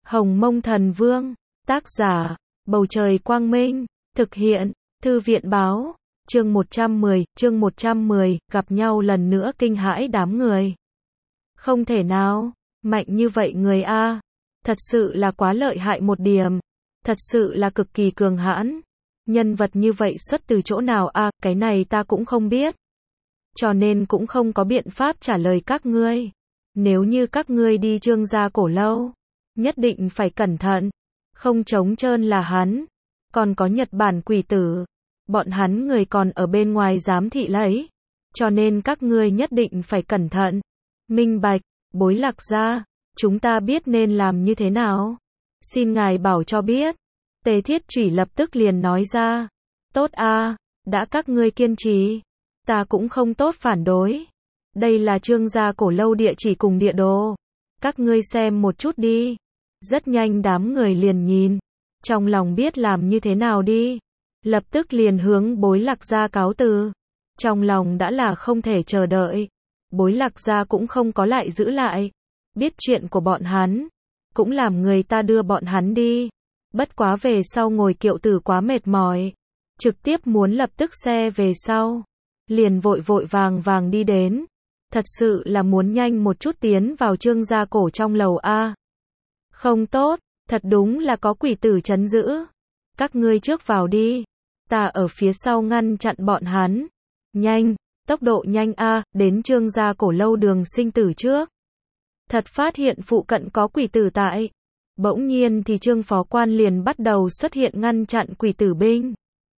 Hồng Mông Thần Vương, tác giả, Bầu Trời Quang Minh, thực hiện, Thư viện Báo, chương 110, gặp nhau lần nữa kinh hãi đám người. Không thể nào, mạnh như vậy người A, thật sự là quá lợi hại một điểm, thật sự là cực kỳ cường hãn. Nhân vật như vậy xuất từ chỗ nào A, cái này ta cũng không biết. Cho nên cũng không có biện pháp trả lời các ngươi. Nếu như các ngươi đi Trương gia cổ lâu, nhất định phải cẩn thận, không trống trơn là hắn. Còn có Nhật Bản quỷ tử, bọn hắn người còn ở bên ngoài giám thị lấy, cho nên các ngươi nhất định phải cẩn thận. Minh bạch, Bối Lạc gia, chúng ta biết nên làm như thế nào. Xin ngài bảo cho biết. Tề Thiết Chủy lập tức liền nói ra. Tốt a, đã các ngươi kiên trì, ta cũng không tốt phản đối. Đây là Trương gia cổ lâu địa chỉ cùng địa đồ, các ngươi xem một chút đi. Rất nhanh đám người liền nhìn, trong lòng biết làm như thế nào đi, lập tức liền hướng Bối Lạc gia cáo từ. Trong lòng đã là không thể chờ đợi. Bối Lạc gia cũng không có lại giữ lại, biết chuyện của bọn hắn, cũng làm người ta đưa bọn hắn đi. Bất quá về sau ngồi kiệu tử quá mệt mỏi, trực tiếp muốn lập tức xe về sau, liền vội vội vàng đi đến. Thật sự là muốn nhanh một chút tiến vào Trương gia cổ trong lầu A. Không tốt, thật đúng là có quỷ tử trấn giữ. Các ngươi trước vào đi, ta ở phía sau ngăn chặn bọn hắn. Nhanh, tốc độ nhanh A, đến Trương gia cổ lâu đường sinh tử trước. Thật phát hiện phụ cận có quỷ tử tại. Bỗng nhiên thì Trương phó quan liền bắt đầu xuất hiện ngăn chặn quỷ tử binh.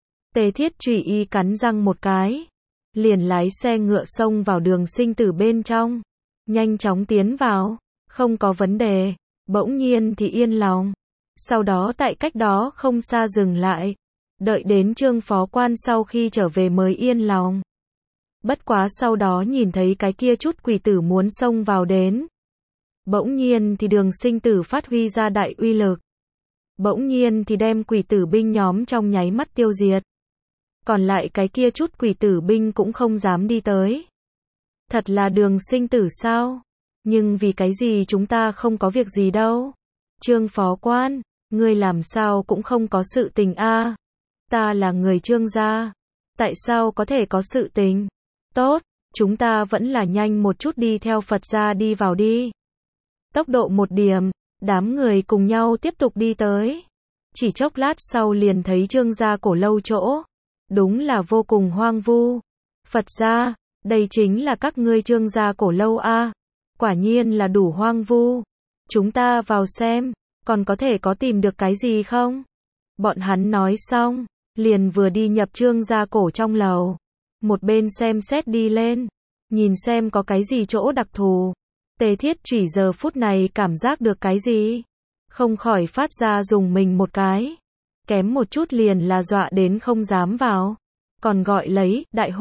Tề Thiết Chủy y cắn răng một cái, liền lái xe ngựa xông vào đường sinh tử bên trong, nhanh chóng tiến vào, không có vấn đề. Bỗng nhiên thì yên lòng, sau đó tại cách đó không xa dừng lại, đợi đến Trương phó quan sau khi trở về mới yên lòng. Bất quá sau đó nhìn thấy cái kia chút quỷ tử muốn xông vào đến. Bỗng nhiên thì đường sinh tử phát huy ra đại uy lực. Bỗng nhiên thì đem quỷ tử binh nhóm trong nháy mắt tiêu diệt. Còn lại cái kia chút quỷ tử binh cũng không dám đi tới. Thật là đường sinh tử sao? Nhưng vì cái gì chúng ta không có việc gì đâu? Trương phó quan, ngươi làm sao cũng không có sự tình a? Ta là người Trương gia, tại sao có thể có sự tình? Tốt, chúng ta vẫn là nhanh một chút đi theo Phật gia đi vào đi. Tốc độ một điểm, đám người cùng nhau tiếp tục đi tới. Chỉ chốc lát sau liền thấy Trương gia cổ lâu chỗ. Đúng là vô cùng hoang vu. Phật gia, đây chính là các ngươi Trương gia cổ lâu a. Quả nhiên là đủ hoang vu. Chúng ta vào xem, còn có thể có tìm được cái gì không? Bọn hắn nói xong, liền vừa đi nhập Trương gia cổ trong lầu. Một bên xem xét đi lên, nhìn xem có cái gì chỗ đặc thù. Tề Thiết Chủy giờ phút này cảm giác được cái gì, không khỏi phát ra dùng mình một cái. Kém một chút liền là dọa đến không dám vào. Còn gọi lấy,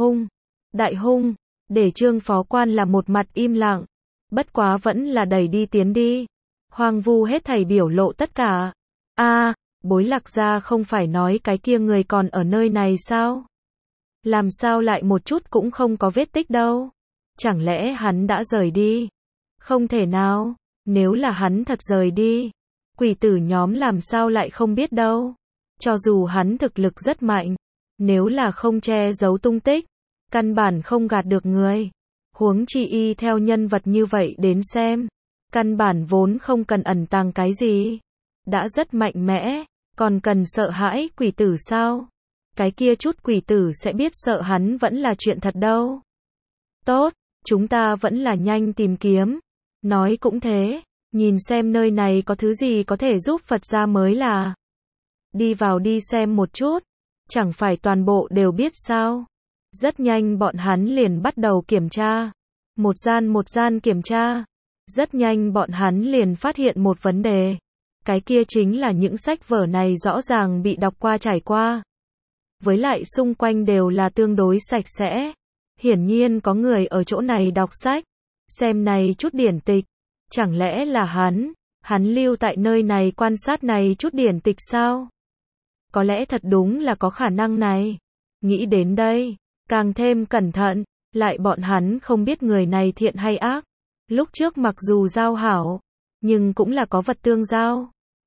đại hung, để Trương phó quan là một mặt im lặng. Bất quá vẫn là đẩy đi tiến đi. Hoang vu hết thảy biểu lộ tất cả. A, Bối Lạc gia không phải nói cái kia người còn ở nơi này sao? Làm sao lại một chút cũng không có vết tích đâu? Chẳng lẽ hắn đã rời đi? Không thể nào, nếu là hắn thật rời đi, quỷ tử nhóm làm sao lại không biết đâu. Cho dù hắn thực lực rất mạnh, nếu là không che giấu tung tích, căn bản không gạt được người. Huống chi y theo nhân vật như vậy đến xem, căn bản vốn không cần ẩn tàng cái gì. Đã rất mạnh mẽ, còn cần sợ hãi quỷ tử sao? Cái kia chút quỷ tử sẽ biết sợ hắn vẫn là chuyện thật đâu. Tốt, chúng ta vẫn là nhanh tìm kiếm. Nói cũng thế, nhìn xem nơi này có thứ gì có thể giúp Phật gia mới là. Đi vào đi xem một chút, chẳng phải toàn bộ đều biết sao. Rất nhanh bọn hắn liền bắt đầu kiểm tra. Một gian kiểm tra. Rất nhanh bọn hắn liền phát hiện một vấn đề. Cái kia chính là những sách vở này rõ ràng bị đọc qua trải qua. Với lại xung quanh đều là tương đối sạch sẽ. Hiển nhiên có người ở chỗ này đọc sách. Xem này chút điển tịch. Chẳng lẽ là hắn lưu tại nơi này quan sát này chút điển tịch sao? Có lẽ thật đúng là có khả năng này. Nghĩ đến đây, càng thêm cẩn thận, lại bọn hắn không biết người này thiện hay ác. Lúc trước mặc dù giao hảo, nhưng cũng là có vật tương giao.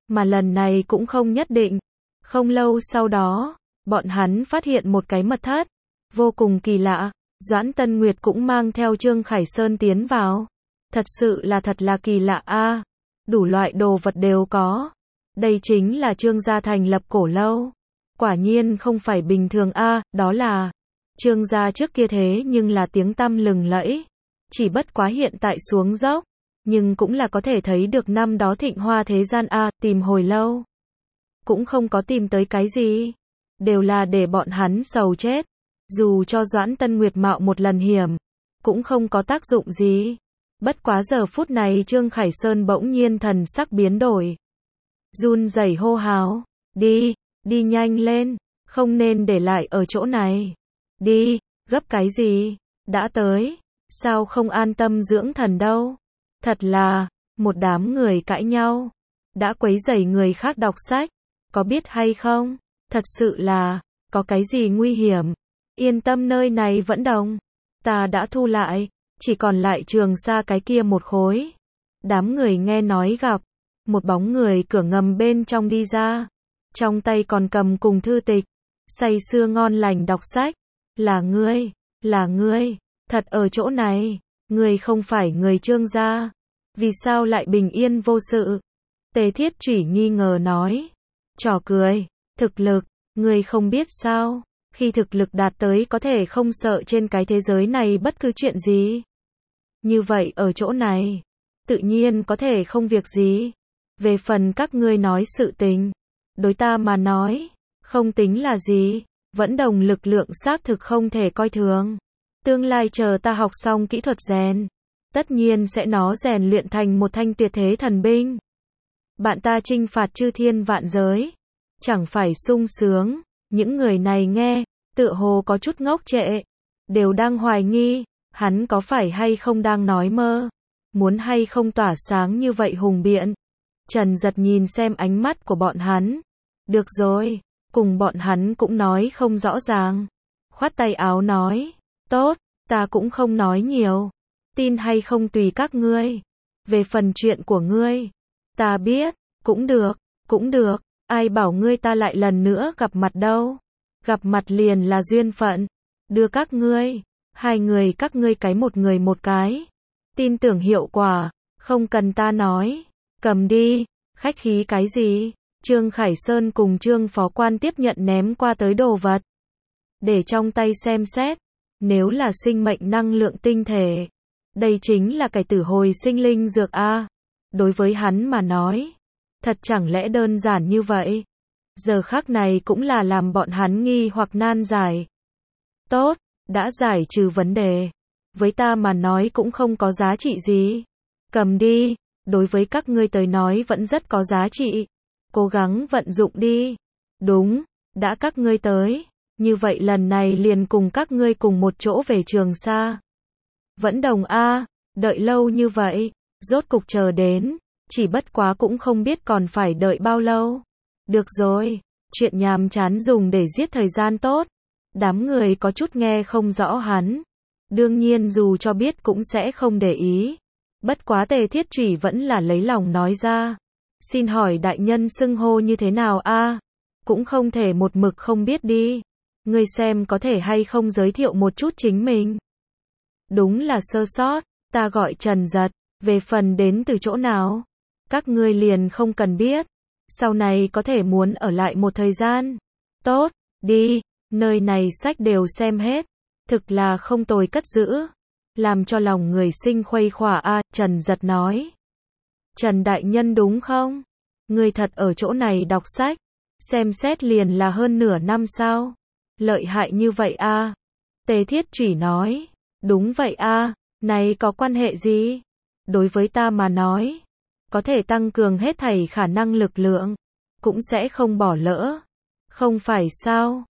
mà lần này cũng không nhất định. Không lâu sau đó, bọn hắn phát hiện một cái mật thất, vô cùng kỳ lạ. Doãn Tân Nguyệt cũng mang theo Trương Khải Sơn tiến vào. Thật sự là thật là kỳ lạ a, đủ loại đồ vật đều có. Đây chính là Trương gia thành lập cổ lâu. Quả nhiên không phải bình thường a, đó là Trương gia trước kia thế nhưng là tiếng tăm lừng lẫy. Chỉ bất quá hiện tại xuống dốc, nhưng cũng là có thể thấy được năm đó thịnh hoa thế gian a, tìm hồi lâu. Cũng không có tìm tới cái gì. Đều là để bọn hắn sầu chết. Dù cho Doãn Tân Nguyệt mạo một lần hiểm, cũng không có tác dụng gì. Bất quá giờ phút này Trương Khải Sơn bỗng nhiên thần sắc biến đổi. Run rẩy hô hào, đi, đi nhanh lên, không nên để lại ở chỗ này. Đi, gấp cái gì, đã tới, sao không an tâm dưỡng thần đâu. Thật là, một đám người cãi nhau, đã quấy rầy người khác đọc sách, có biết hay không, thật sự là, có cái gì nguy hiểm. Yên tâm nơi này vẫn đồng, ta đã thu lại, chỉ còn lại Trường Sa cái kia một khối. Đám người nghe nói gặp một bóng người cửa ngầm bên trong đi ra, trong tay còn cầm cùng thư tịch, say sưa ngon lành đọc sách. Là ngươi, thật ở chỗ này, ngươi không phải người Trương gia, vì sao lại bình yên vô sự? Tề Thiết Chủy nghi ngờ nói, trò cười, thực lực, ngươi không biết sao? Khi thực lực đạt tới có thể không sợ trên cái thế giới này bất cứ chuyện gì. Như vậy ở chỗ này, tự nhiên có thể không việc gì. Về phần các ngươi nói sự tình, đối ta mà nói, không tính là gì. Vẫn đồng lực lượng xác thực không thể coi thường. Tương lai chờ ta học xong kỹ thuật rèn, tất nhiên sẽ nó rèn luyện thành một thanh tuyệt thế thần binh. Bạn ta chinh phạt chư thiên vạn giới, chẳng phải sung sướng. Những người này nghe, tựa hồ có chút ngốc trệ, đều đang hoài nghi, hắn có phải hay không đang nói mơ, muốn hay không tỏa sáng như vậy hùng biện. Trần Giật nhìn xem ánh mắt của bọn hắn. Được rồi, cùng bọn hắn cũng nói không rõ ràng. Khoát tay áo nói, tốt, ta cũng không nói nhiều, tin hay không tùy các ngươi. Về phần chuyện của ngươi, ta biết, cũng được. Ai bảo ngươi ta lại lần nữa gặp mặt đâu. Gặp mặt liền là duyên phận. Đưa các ngươi, hai người các ngươi cái một người một cái. Tin tưởng hiệu quả, không cần ta nói. Cầm đi, khách khí cái gì? Trương Khải Sơn cùng Trương Phó Quan tiếp nhận ném qua tới đồ vật. Để trong tay xem xét. Nếu là sinh mệnh năng lượng tinh thể, đây chính là cải tử hồi sinh linh dược a. Đối với hắn mà nói, thật chẳng lẽ đơn giản như vậy? Giờ khắc này cũng là làm bọn hắn nghi hoặc nan giải. Tốt, đã giải trừ vấn đề. Với ta mà nói cũng không có giá trị gì. Cầm đi, đối với các ngươi tới nói vẫn rất có giá trị. Cố gắng vận dụng đi. Đúng, đã các ngươi tới, như vậy lần này liền cùng các ngươi cùng một chỗ về Trường Sa. Vẫn đồng a, đợi lâu như vậy, rốt cục chờ đến, chỉ bất quá cũng không biết còn phải đợi bao lâu. Được rồi, chuyện nhàm chán dùng để giết thời gian tốt. Đám người có chút nghe không rõ hắn. Đương nhiên dù cho biết cũng sẽ không để ý. Bất quá Tề Thiết Chủy vẫn là lấy lòng nói ra. Xin hỏi đại nhân xưng hô như thế nào a? Cũng không thể một mực không biết đi. Ngươi xem có thể hay không giới thiệu một chút chính mình. Đúng là sơ sót, ta gọi Trần Giật, về phần đến từ chỗ nào, các ngươi liền không cần biết. Sau này có thể muốn ở lại một thời gian. Tốt, đi, nơi này sách đều xem hết, thực là không tồi cất giữ. Làm cho lòng người sinh khuây khỏa a, Trần Giật nói. Trần đại nhân đúng không? Ngươi thật ở chỗ này đọc sách, xem xét liền là hơn nửa năm sao? Lợi hại như vậy a? Tề Thiết Chủy nói. Đúng vậy a, này có quan hệ gì? Đối với ta mà nói, có thể tăng cường hết thảy khả năng lực lượng, cũng sẽ không bỏ lỡ. Không phải sao?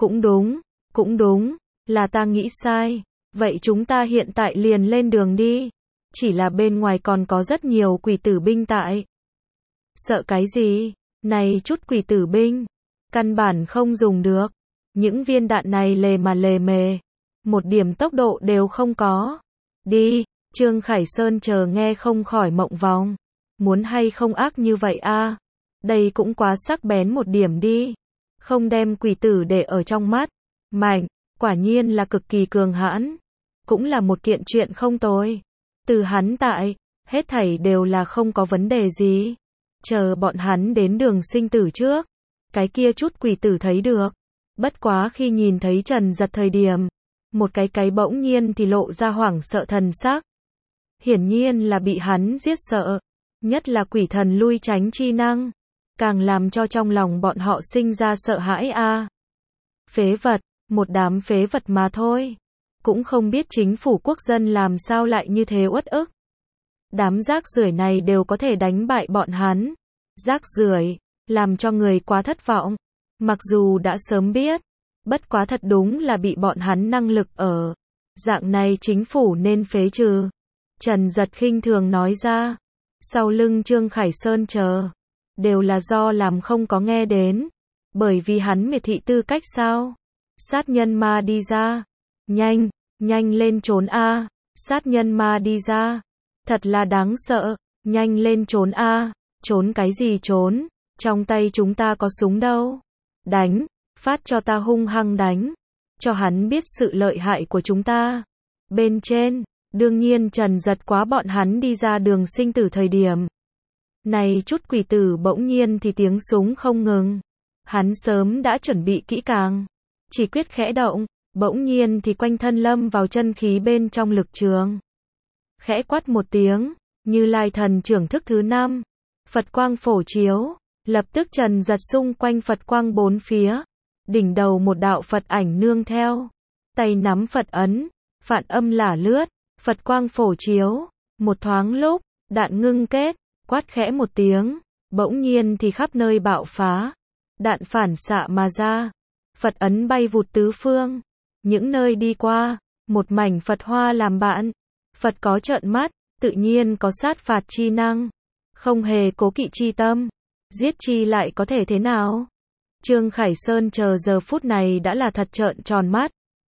Cũng đúng, là ta nghĩ sai. Vậy chúng ta hiện tại liền lên đường đi. Chỉ là bên ngoài còn có rất nhiều quỷ tử binh tại. Sợ cái gì? Này chút quỷ tử binh, căn bản không dùng được. Những viên đạn này lề mề, một điểm tốc độ đều không có. Đi, Trương Khải Sơn chờ nghe không khỏi mộng vòng. Muốn hay không ác như vậy a? Đây cũng quá sắc bén một điểm đi. Không đem quỷ tử để ở trong mắt. Mạnh, quả nhiên là cực kỳ cường hãn. Cũng là một kiện chuyện không tồi. Từ hắn tại, hết thảy đều là không có vấn đề gì. Chờ bọn hắn đến đường sinh tử trước. Cái kia chút quỷ tử thấy được. Bất quá khi nhìn thấy Trần Giật thời điểm. Một cái bỗng nhiên thì lộ ra hoảng sợ thần sắc. Hiển nhiên là bị hắn giết sợ. Nhất là quỷ thần lui tránh chi năng. Càng làm cho trong lòng bọn họ sinh ra sợ hãi a. Phế vật, một đám phế vật mà thôi. Cũng không biết chính phủ quốc dân làm sao lại như thế uất ức. Đám rác rưởi này đều có thể đánh bại bọn hắn. Rác rưởi, làm cho người quá thất vọng. Mặc dù đã sớm biết, bất quá thật đúng là bị bọn hắn năng lực ở. Dạng này chính phủ nên phế trừ. Trần Giật khinh thường nói ra. Sau lưng Trương Khải Sơn chờ. Đều là do làm không có nghe đến. Bởi vì hắn miệt thị tư cách sao? Sát nhân ma đi ra. Nhanh, nhanh lên trốn a. Sát nhân ma đi ra. Thật là đáng sợ. Nhanh lên trốn a. Trốn cái gì trốn? Trong tay chúng ta có súng đâu. Đánh, phát cho ta hung hăng đánh. Cho hắn biết sự lợi hại của chúng ta. Bên trên, đương nhiên Trần Giật quá bọn hắn đi ra đường sinh tử thời điểm. Này chút quỷ tử bỗng nhiên thì tiếng súng không ngừng. Hắn sớm đã chuẩn bị kỹ càng. Chỉ quyết khẽ động, bỗng nhiên thì quanh thân lâm vào chân khí bên trong lực trường. Khẽ quát một tiếng, Như Lai thần trưởng thức thứ 5. Phật quang phổ chiếu, lập tức Trần Giật xung quanh Phật quang bốn phía. Đỉnh đầu một đạo Phật ảnh nương theo. Tay nắm Phật ấn, phạn âm lả lướt, Phật quang phổ chiếu. Một thoáng lúc, đạn ngưng kết, quát khẽ một tiếng, bỗng nhiên thì khắp nơi bạo phá. Đạn phản xạ mà ra. Phật ấn bay vụt tứ phương. Những nơi đi qua, một mảnh Phật hoa làm bạn. Phật có trợn mắt, tự nhiên có sát phạt chi năng. Không hề cố kỵ chi tâm. Giết chi lại có thể thế nào? Trương Khải Sơn chờ giờ phút này đã là thật trợn tròn mắt.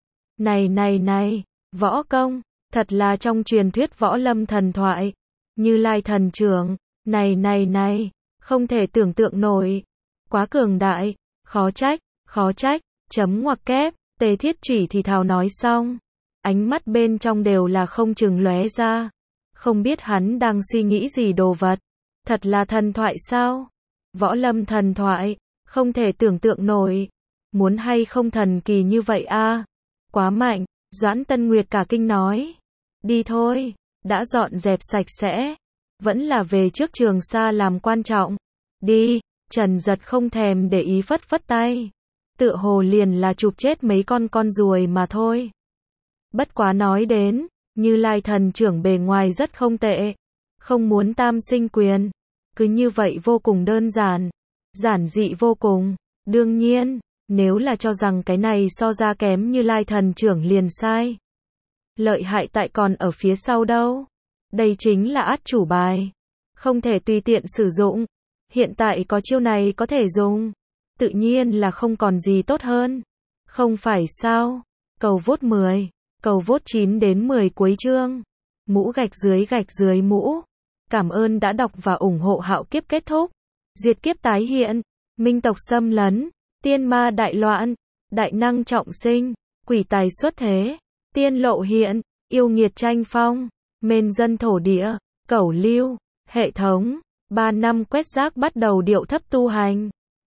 Này, võ công, thật là trong truyền thuyết võ lâm thần thoại. Như Lai thần trưởng, này, không thể tưởng tượng nổi. Quá cường đại, khó trách, chấm ngoặc kép, Tề Thiết Chủy thì thào nói xong. Ánh mắt bên trong đều là không chừng lóe ra. Không biết hắn đang suy nghĩ gì đồ vật. Thật là thần thoại sao? Võ lâm thần thoại, không thể tưởng tượng nổi. Muốn hay không thần kỳ như vậy a? Quá mạnh, Doãn Tân Nguyệt cả kinh nói. Đi thôi, đã dọn dẹp sạch sẽ. Vẫn là về trước Trường Sa làm quan trọng. Đi, Trần Giật không thèm để ý phất phất tay. Tựa hồ liền là chụp chết mấy con ruồi mà thôi. Bất quá nói đến, Như Lai thần trưởng bề ngoài rất không tệ. Không muốn tam sinh quyền. Cứ như vậy vô cùng đơn giản. Giản dị vô cùng. Đương nhiên, nếu là cho rằng cái này so ra kém Như Lai thần trưởng liền sai. Lợi hại tại còn ở phía sau đâu. Đây chính là át chủ bài. Không thể tùy tiện sử dụng. Hiện tại có chiêu này có thể dùng. Tự nhiên là không còn gì tốt hơn. Không phải sao? Cầu vote 10. Cầu vote 9 đến 10 cuối chương. Mũ gạch dưới mũ. Cảm ơn đã đọc và ủng hộ Hạo Kiếp kết thúc. Diệt kiếp tái hiện. Minh tộc xâm lấn. Tiên ma đại loạn. Đại năng trọng sinh. Quỷ tài xuất thế. Tiên lộ hiện. Yêu nghiệt tranh phong. Mên dân thổ địa. Cẩu lưu. Hệ thống. 3 năm quét rác bắt đầu điệu thấp tu hành.